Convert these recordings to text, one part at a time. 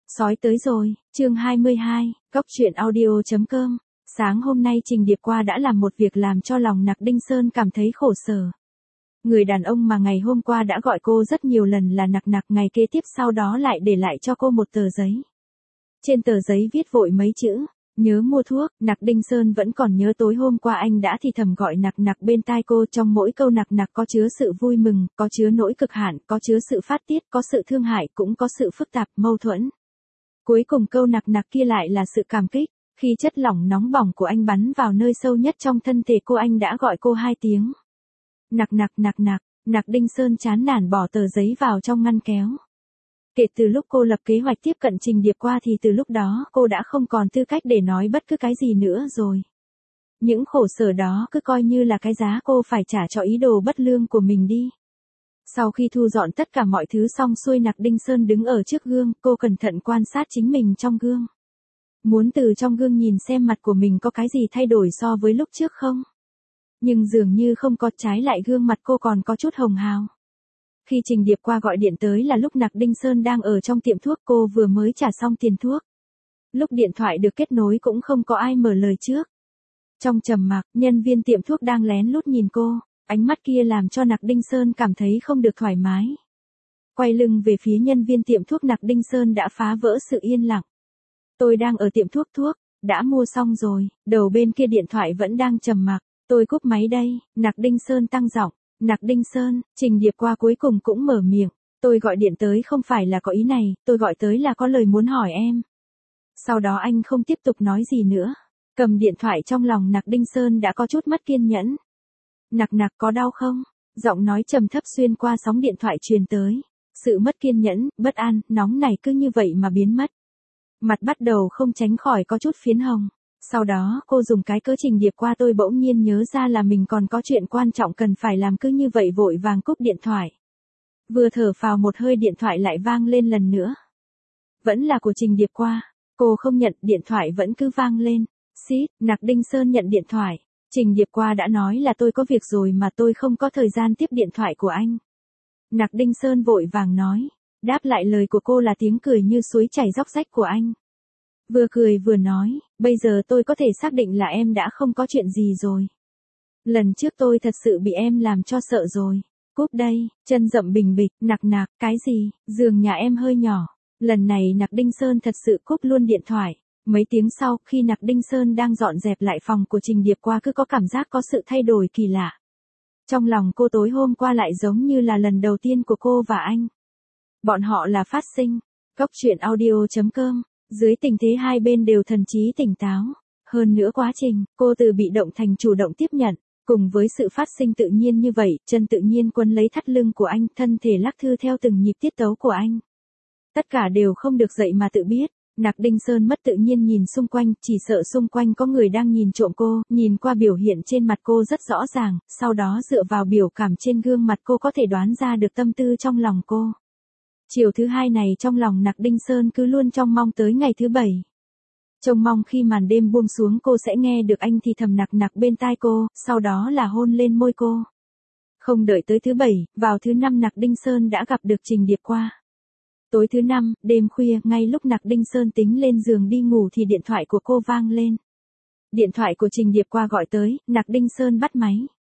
Sói tới rồi, chương 22, Cốc truyện audio.com. Sáng hôm nay Trình Điệp Qua đã làm một việc làm cho lòng Nặc Đinh Sơn cảm thấy khổ sở. Người đàn ông mà ngày hôm qua đã gọi cô rất nhiều lần là Nặc Nặc, ngày kế tiếp sau đó lại để lại cho cô một tờ giấy. Trên tờ giấy viết vội mấy chữ, nhớ mua thuốc. Nặc Đinh Sơn vẫn còn nhớ tối hôm qua anh đã thì thầm gọi Nặc Nặc bên tai cô, trong mỗi câu Nặc Nặc có chứa sự vui mừng, có chứa nỗi cực hạn, có chứa sự phát tiết, có sự thương hại, cũng có sự phức tạp, mâu thuẫn. Cuối cùng câu Nặc Nặc kia lại là sự cảm kích, khi chất lỏng nóng bỏng của anh bắn vào nơi sâu nhất trong thân thể cô, anh đã gọi cô 2 tiếng. Nặc Nặc, Nặc Nặc. Nặc Đinh Sơn chán nản bỏ tờ giấy vào trong ngăn kéo. Kể từ lúc cô lập kế hoạch tiếp cận Trình Điệp Qua thì từ lúc đó cô đã không còn tư cách để nói bất cứ cái gì nữa rồi. Những khổ sở đó cứ coi như là cái giá cô phải trả cho ý đồ bất lương của mình đi. Sau khi thu dọn tất cả mọi thứ xong xuôi, Nặc Đinh Sơn đứng ở trước gương, cô cẩn thận quan sát chính mình trong gương. Muốn từ trong gương nhìn xem mặt của mình có cái gì thay đổi so với lúc trước không. Nhưng dường như không có, trái lại gương mặt cô còn có chút hồng hào. Khi Trình Điệp Qua gọi điện tới là lúc Nặc Đinh Sơn đang ở trong tiệm thuốc, cô vừa mới trả xong tiền thuốc. Lúc điện thoại được kết nối cũng không có ai mở lời trước. Trong trầm mặc, nhân viên tiệm thuốc đang lén lút nhìn cô, ánh mắt kia làm cho Nặc Đinh Sơn cảm thấy không được thoải mái. Quay lưng về phía nhân viên tiệm thuốc, Nặc Đinh Sơn đã phá vỡ sự yên lặng. Tôi đang ở tiệm thuốc, đã mua xong rồi. Đầu bên kia điện thoại vẫn đang trầm mặc. Tôi cúp máy đây. Nặc Đinh Sơn tăng giọng. Nặc Đinh Sơn. Trình Điệp Qua cuối cùng cũng mở miệng. Tôi gọi điện tới không phải là có ý này, tôi gọi tới là có lời muốn hỏi em. Sau đó anh không tiếp tục nói gì nữa. Cầm điện thoại, trong lòng Nặc Đinh Sơn đã có chút mất kiên nhẫn. Nặc Nặc, có đau không? Giọng nói trầm thấp xuyên qua sóng điện thoại truyền tới. Sự mất kiên nhẫn, bất an, nóng này cứ như vậy mà biến mất. Mặt bắt đầu không tránh khỏi có chút phiến hồng. Sau đó cô dùng cái cớ Trình Điệp Qua, tôi bỗng nhiên nhớ ra là mình còn có chuyện quan trọng cần phải làm, cứ như vậy vội vàng cúp điện thoại. Vừa thở phào một hơi, điện thoại lại vang lên lần nữa. Vẫn là của Trình Điệp Qua. Cô không nhận, điện thoại vẫn cứ vang lên. Xít. Nặc Đinh Sơn nhận điện thoại. Trình Điệp Qua đã nói là tôi có việc rồi mà tôi không có thời gian tiếp điện thoại của anh. Nặc Đinh Sơn vội vàng nói. Đáp lại lời của cô là tiếng cười như suối chảy róc rách của anh. Vừa cười vừa nói, bây giờ tôi có thể xác định là em đã không có chuyện gì rồi. Lần trước tôi thật sự bị em làm cho sợ rồi. Cúp đây. Chân rậm bình bịch. Nặc Nặc, cái gì? Giường nhà em hơi nhỏ. Lần này Nặc Đinh Sơn thật sự cúp luôn điện thoại. Mấy tiếng sau, khi Nặc Đinh Sơn đang dọn dẹp lại phòng của Trình Điệp Qua, cứ có cảm giác có sự thay đổi kỳ lạ. Trong lòng cô tối hôm qua lại giống như là lần đầu tiên của cô và anh. Bọn họ là phát sinh. Cốc truyện audio.com. Dưới tình thế hai bên đều thần trí tỉnh táo. Hơn nữa quá trình, cô từ bị động thành chủ động tiếp nhận. Cùng với sự phát sinh tự nhiên như vậy, chân tự nhiên quấn lấy thắt lưng của anh, thân thể lắc thư theo từng nhịp tiết tấu của anh. Tất cả đều không được dậy mà tự biết. Nặc Đinh Sơn mất tự nhiên nhìn xung quanh, chỉ sợ xung quanh có người đang nhìn trộm cô, nhìn qua biểu hiện trên mặt cô rất rõ ràng, sau đó dựa vào biểu cảm trên gương mặt cô có thể đoán ra được tâm tư trong lòng cô. Chiều thứ hai này trong lòng Nặc Đinh Sơn cứ luôn trông mong tới ngày thứ 7. Trông mong khi màn đêm buông xuống cô sẽ nghe được anh thì thầm Nặc Nặc bên tai cô, sau đó là hôn lên môi cô. Không đợi tới thứ 7, vào thứ 5 Nặc Đinh Sơn đã gặp được Trình Điệp Qua. Tối thứ 5, đêm khuya, ngay lúc Nặc Đinh Sơn tính lên giường đi ngủ thì điện thoại của cô vang lên. Điện thoại của Trình Điệp Qua gọi tới, Nặc Đinh Sơn bắt máy.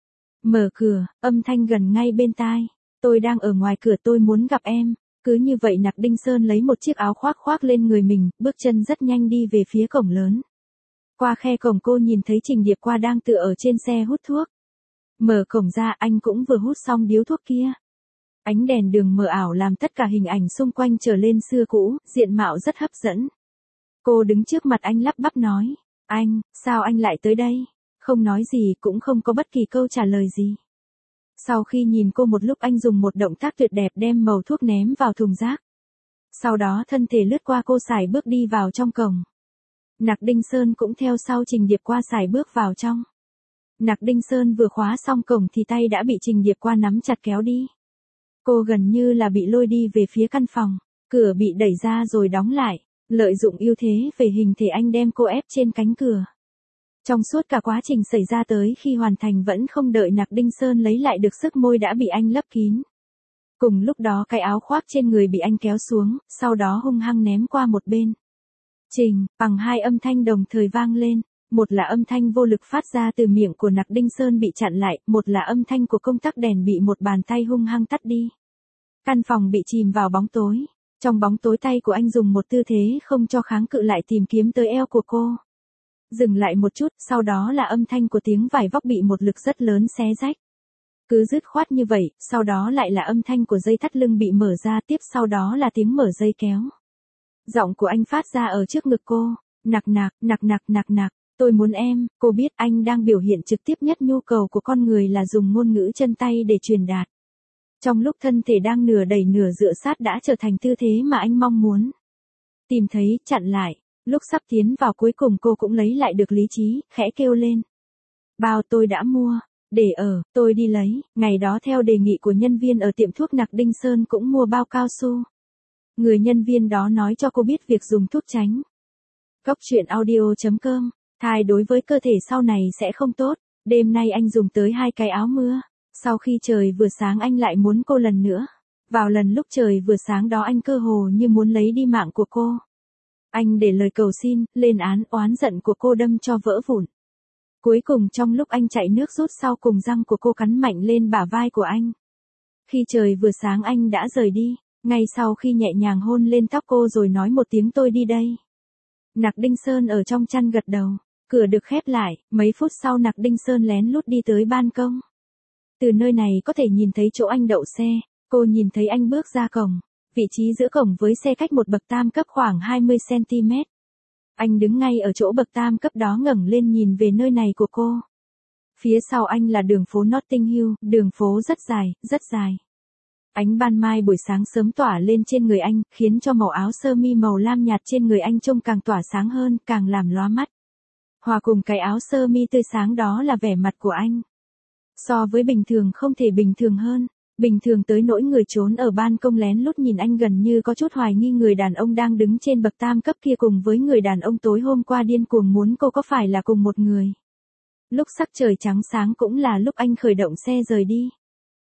Mở cửa, âm thanh gần ngay bên tai. Tôi đang ở ngoài cửa, tôi muốn gặp em. Cứ như vậy Nặc Đinh Sơn lấy một chiếc áo khoác khoác lên người mình, bước chân rất nhanh đi về phía cổng lớn. Qua khe cổng cô nhìn thấy Trình Điệp Qua đang tựa ở trên xe hút thuốc. Mở cổng ra, anh cũng vừa hút xong điếu thuốc kia. Ánh đèn đường mờ ảo làm tất cả hình ảnh xung quanh trở lên xưa cũ, diện mạo rất hấp dẫn. Cô đứng trước mặt anh lắp bắp nói, anh, sao anh lại tới đây? Không nói gì, cũng không có bất kỳ câu trả lời gì. Sau khi nhìn cô một lúc, anh dùng một động tác tuyệt đẹp đem mẩu thuốc ném vào thùng rác. Sau đó thân thể lướt qua cô, sải bước đi vào trong cổng. Nặc Đinh Sơn cũng theo sau Trình Điệp Qua sải bước vào trong. Nặc Đinh Sơn vừa khóa xong cổng thì tay đã bị Trình Điệp Qua nắm chặt kéo đi. Cô gần như là bị lôi đi về phía căn phòng, cửa bị đẩy ra rồi đóng lại, lợi dụng ưu thế về hình thể anh đem cô ép trên cánh cửa. Trong suốt cả quá trình xảy ra tới khi hoàn thành vẫn không đợi Nặc Đinh Sơn lấy lại được sức, môi đã bị anh lấp kín. Cùng lúc đó cái áo khoác trên người bị anh kéo xuống, sau đó hung hăng ném qua một bên. Trình, bằng hai âm thanh đồng thời vang lên, một là âm thanh vô lực phát ra từ miệng của Nặc Đinh Sơn bị chặn lại, một là âm thanh của công tắc đèn bị một bàn tay hung hăng tắt đi. Căn phòng bị chìm vào bóng tối. Trong bóng tối tay của anh dùng một tư thế không cho kháng cự lại tìm kiếm tới eo của cô. Dừng lại một chút, sau đó là âm thanh của tiếng vải vóc bị một lực rất lớn xé rách. Cứ dứt khoát như vậy, sau đó lại là âm thanh của dây thắt lưng bị mở ra, tiếp sau đó là tiếng mở dây kéo. Giọng của anh phát ra ở trước ngực cô, nặc nặc, tôi muốn em, cô biết anh đang biểu hiện trực tiếp nhất nhu cầu của con người là dùng ngôn ngữ chân tay để truyền đạt. Trong lúc thân thể đang nửa đẩy nửa dựa sát đã trở thành tư thế mà anh mong muốn. Tìm thấy, chặn lại, lúc sắp tiến vào cuối cùng cô cũng lấy lại được lý trí, khẽ kêu lên. Bao tôi đã mua, để ở, tôi đi lấy, ngày đó theo đề nghị của nhân viên ở tiệm thuốc Nặc Đinh Sơn cũng mua bao cao su. Người nhân viên đó nói cho cô biết việc dùng thuốc tránh. Cóc truyện audio.com, thai đối với cơ thể sau này sẽ không tốt, đêm nay anh dùng tới 2 cái áo mưa. Sau khi trời vừa sáng anh lại muốn cô lần nữa. Vào lần lúc trời vừa sáng đó anh cơ hồ như muốn lấy đi mạng của cô. Anh để lời cầu xin, lên án oán giận của cô đâm cho vỡ vụn. Cuối cùng trong lúc anh chạy nước rút sau cùng răng của cô cắn mạnh lên bả vai của anh. Khi trời vừa sáng anh đã rời đi, ngay sau khi nhẹ nhàng hôn lên tóc cô rồi nói một tiếng tôi đi đây. Nặc Đinh Sơn ở trong chăn gật đầu, cửa được khép lại, mấy phút sau Nặc Đinh Sơn lén lút đi tới ban công. Từ nơi này có thể nhìn thấy chỗ anh đậu xe, cô nhìn thấy anh bước ra cổng, vị trí giữa cổng với xe cách một bậc tam cấp khoảng 20cm. Anh đứng ngay ở chỗ bậc tam cấp đó ngẩng lên nhìn về nơi này của cô. Phía sau anh là đường phố Notting Hill, đường phố rất dài, rất dài. Ánh ban mai buổi sáng sớm tỏa lên trên người anh, khiến cho màu áo sơ mi màu lam nhạt trên người anh trông càng tỏa sáng hơn, càng làm lóa mắt. Hòa cùng cái áo sơ mi tươi sáng đó là vẻ mặt của anh. So với bình thường không thể bình thường hơn, bình thường tới nỗi người trốn ở ban công lén lút nhìn anh gần như có chút hoài nghi người đàn ông đang đứng trên bậc tam cấp kia cùng với người đàn ông tối hôm qua điên cuồng muốn cô có phải là cùng một người. Lúc sắc trời trắng sáng cũng là lúc anh khởi động xe rời đi.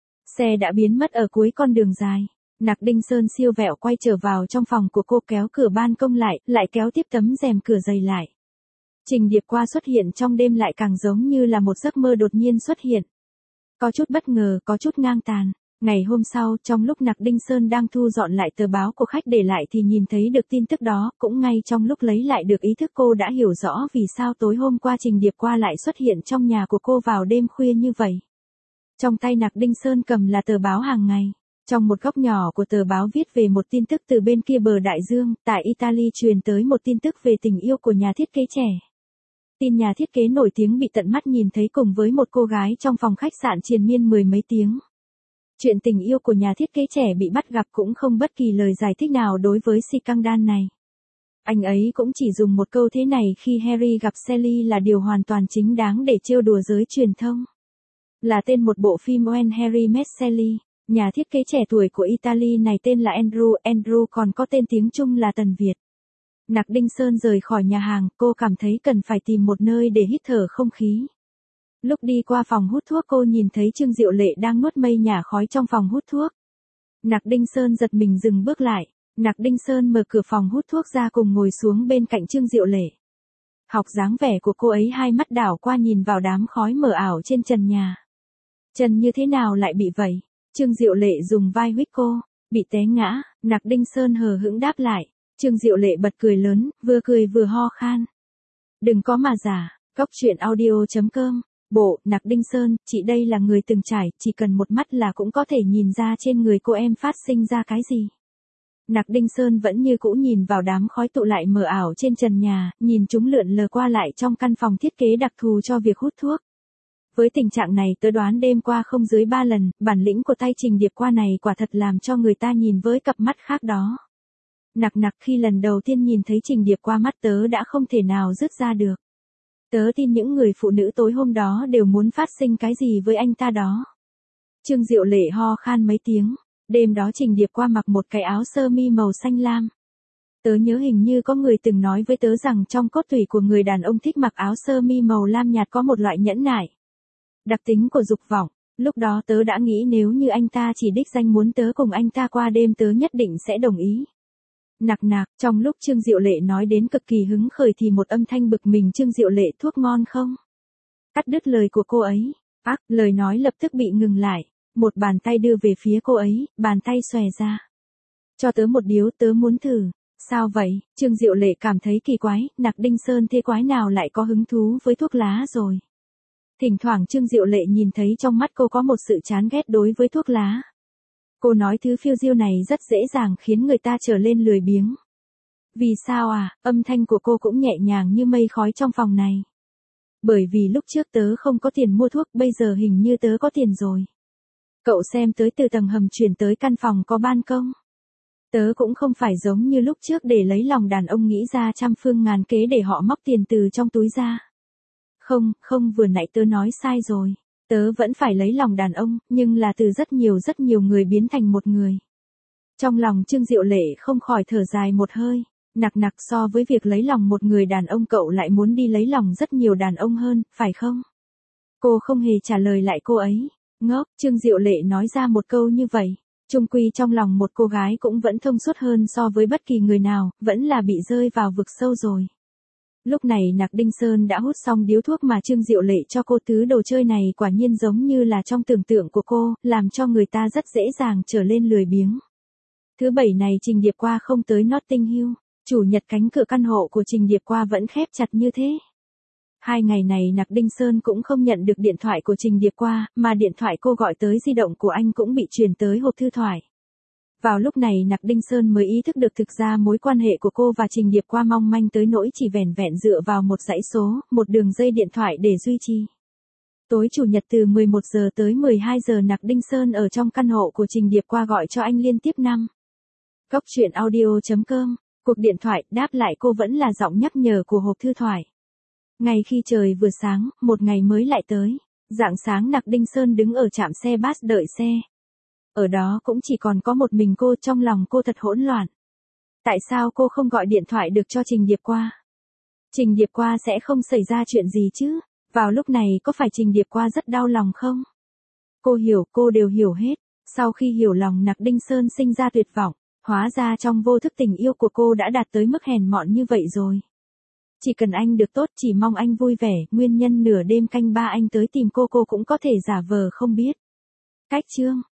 Xe đã biến mất ở cuối con đường dài. Nặc Đinh Sơn siêu vẹo quay trở vào trong phòng của cô kéo cửa ban công lại kéo tiếp tấm rèm cửa dày lại. Trình Điệp Qua xuất hiện trong đêm lại càng giống như là một giấc mơ đột nhiên xuất hiện. Có chút bất ngờ, có chút ngang tàn. Ngày hôm sau, trong lúc Nặc Đinh Sơn đang thu dọn lại tờ báo của khách để lại thì nhìn thấy được tin tức đó, cũng ngay trong lúc lấy lại được ý thức cô đã hiểu rõ vì sao tối hôm qua Trình Điệp Qua lại xuất hiện trong nhà của cô vào đêm khuya như vậy. Trong tay Nặc Đinh Sơn cầm là tờ báo hàng ngày. Trong một góc nhỏ của tờ báo viết về một tin tức từ bên kia bờ đại dương, tại Italy truyền tới một tin tức về tình yêu của nhà thiết kế trẻ. Tin nhà thiết kế nổi tiếng bị tận mắt nhìn thấy cùng với một cô gái trong phòng khách sạn triền miên 10 mấy tiếng. Chuyện tình yêu của nhà thiết kế trẻ bị bắt gặp cũng không bất kỳ lời giải thích nào đối với scandal này. Anh ấy cũng chỉ dùng một câu thế này khi Harry gặp Sally là điều hoàn toàn chính đáng để trêu đùa giới truyền thông. Là tên một bộ phim When Harry Met Sally, nhà thiết kế trẻ tuổi của Italy này tên là Andrew còn có tên tiếng Trung là Tần Việt. Nặc Đinh Sơn rời khỏi nhà hàng, cô cảm thấy cần phải tìm một nơi để hít thở không khí. Lúc đi qua phòng hút thuốc cô nhìn thấy Trương Diệu Lệ đang nuốt mây nhả khói trong phòng hút thuốc. Nặc Đinh Sơn giật mình dừng bước lại, Nặc Đinh Sơn mở cửa phòng hút thuốc ra cùng ngồi xuống bên cạnh Trương Diệu Lệ. Học dáng vẻ của cô ấy hai mắt đảo qua nhìn vào đám khói mờ ảo trên trần nhà. Trần như thế nào lại bị vậy? Trương Diệu Lệ dùng vai huých cô, bị té ngã, Nặc Đinh Sơn hờ hững đáp lại. Trương Diệu Lệ bật cười lớn, vừa cười vừa ho khan. Đừng có mà giả, cóc truyện audio.com, bộ, Nặc Đinh Sơn, chị đây là người từng trải, chỉ cần một mắt là cũng có thể nhìn ra trên người cô em phát sinh ra cái gì. Nặc Đinh Sơn vẫn như cũ nhìn vào đám khói tụ lại mờ ảo trên trần nhà, nhìn chúng lượn lờ qua lại trong căn phòng thiết kế đặc thù cho việc hút thuốc. Với tình trạng này tớ đoán đêm qua không dưới 3 lần, bản lĩnh của tay Trình Điệp Qua này quả thật làm cho người ta nhìn với cặp mắt khác đó. Nặc khi lần đầu tiên nhìn thấy Trình Điệp Qua mắt tớ đã không thể nào dứt ra được. Tớ tin những người phụ nữ tối hôm đó đều muốn phát sinh cái gì với anh ta đó. Trương Diệu Lệ ho khan mấy tiếng, đêm đó Trình Điệp Qua mặc một cái áo sơ mi màu xanh lam. Tớ nhớ hình như có người từng nói với tớ rằng trong cốt tủy của người đàn ông thích mặc áo sơ mi màu lam nhạt có một loại nhẫn nại. Đặc tính của dục vọng, Lúc đó tớ đã nghĩ nếu như anh ta chỉ đích danh muốn tớ cùng anh ta qua đêm tớ nhất định sẽ đồng ý. Nặc nặc, trong lúc Trương Diệu Lệ nói đến cực kỳ hứng khởi thì một âm thanh bực mình: Trương Diệu Lệ, thuốc ngon không? Cắt đứt lời của cô ấy. Lời nói lập tức bị ngừng lại. Một bàn tay đưa về phía cô ấy, bàn tay xòe ra. Cho tớ một điếu, tớ muốn thử. Sao vậy? Trương Diệu Lệ cảm thấy kỳ quái, Nặc Đinh Sơn thế quái nào lại có hứng thú với thuốc lá rồi. Thỉnh thoảng Trương Diệu Lệ nhìn thấy trong mắt cô có một sự chán ghét đối với thuốc lá. Cô nói thứ phiêu diêu này rất dễ dàng khiến người ta trở lên lười biếng. Vì sao à? Âm thanh của cô cũng nhẹ nhàng như mây khói trong phòng này. Bởi vì lúc trước tớ không có tiền mua thuốc, bây giờ hình như tớ có tiền rồi. Cậu xem tới từ tầng hầm chuyển tới căn phòng có ban công. Tớ cũng không phải giống như lúc trước để lấy lòng đàn ông nghĩ ra trăm phương ngàn kế để họ móc tiền từ trong túi ra. Không, vừa nãy tớ nói sai rồi. Tớ vẫn phải lấy lòng đàn ông, nhưng là từ rất nhiều người biến thành một người. Trong lòng Trương Diệu Lệ không khỏi thở dài một hơi. Nặc so với việc lấy lòng một người đàn ông cậu lại muốn đi lấy lòng rất nhiều đàn ông hơn, phải không? Cô không hề trả lời lại cô ấy. Ngốc, Trương Diệu Lệ nói ra một câu như vậy. Chung quy trong lòng một cô gái cũng vẫn thông suốt hơn so với bất kỳ người nào, vẫn là bị rơi vào vực sâu rồi. Lúc này Nặc Đinh Sơn đã hút xong điếu thuốc mà Trương Diệu Lệ cho cô, thứ đồ chơi này quả nhiên giống như là trong tưởng tượng của cô, làm cho người ta rất dễ dàng trở lên lười biếng. Thứ bảy này Trình Điệp Qua không tới Notting Hill, chủ nhật cánh cửa căn hộ của Trình Điệp Qua vẫn khép chặt như thế. 2 ngày này Nặc Đinh Sơn cũng không nhận được điện thoại của Trình Điệp Qua, mà điện thoại cô gọi tới di động của anh cũng bị truyền tới hộp thư thoại. Vào lúc này Nặc Đinh Sơn mới ý thức được thực ra mối quan hệ của cô và Trình Điệp Qua mong manh tới nỗi chỉ vẻn vẹn dựa vào một dãy số, một đường dây điện thoại để duy trì. Tối chủ nhật từ 11 giờ tới 12 giờ Nặc Đinh Sơn ở trong căn hộ của Trình Điệp Qua gọi cho anh liên tiếp 5. Góc truyện audio.com, cuộc điện thoại đáp lại cô vẫn là giọng nhắc nhở của hộp thư thoại. Ngay khi trời vừa sáng, một ngày mới lại tới. Rạng sáng Nặc Đinh Sơn đứng ở trạm xe bus đợi xe. Ở đó cũng chỉ còn có một mình cô, trong lòng cô thật hỗn loạn. Tại sao cô không gọi điện thoại được cho Trình Điệp Qua? Trình Điệp Qua sẽ không xảy ra chuyện gì chứ? Vào lúc này có phải Trình Điệp Qua rất đau lòng không? Cô hiểu, cô đều hiểu hết. Sau khi hiểu lòng Nặc Đinh Sơn sinh ra tuyệt vọng, hóa ra trong vô thức tình yêu của cô đã đạt tới mức hèn mọn như vậy rồi. Chỉ cần anh được tốt, chỉ mong anh vui vẻ, nguyên nhân nửa đêm canh ba anh tới tìm cô cũng có thể giả vờ không biết. Cách chương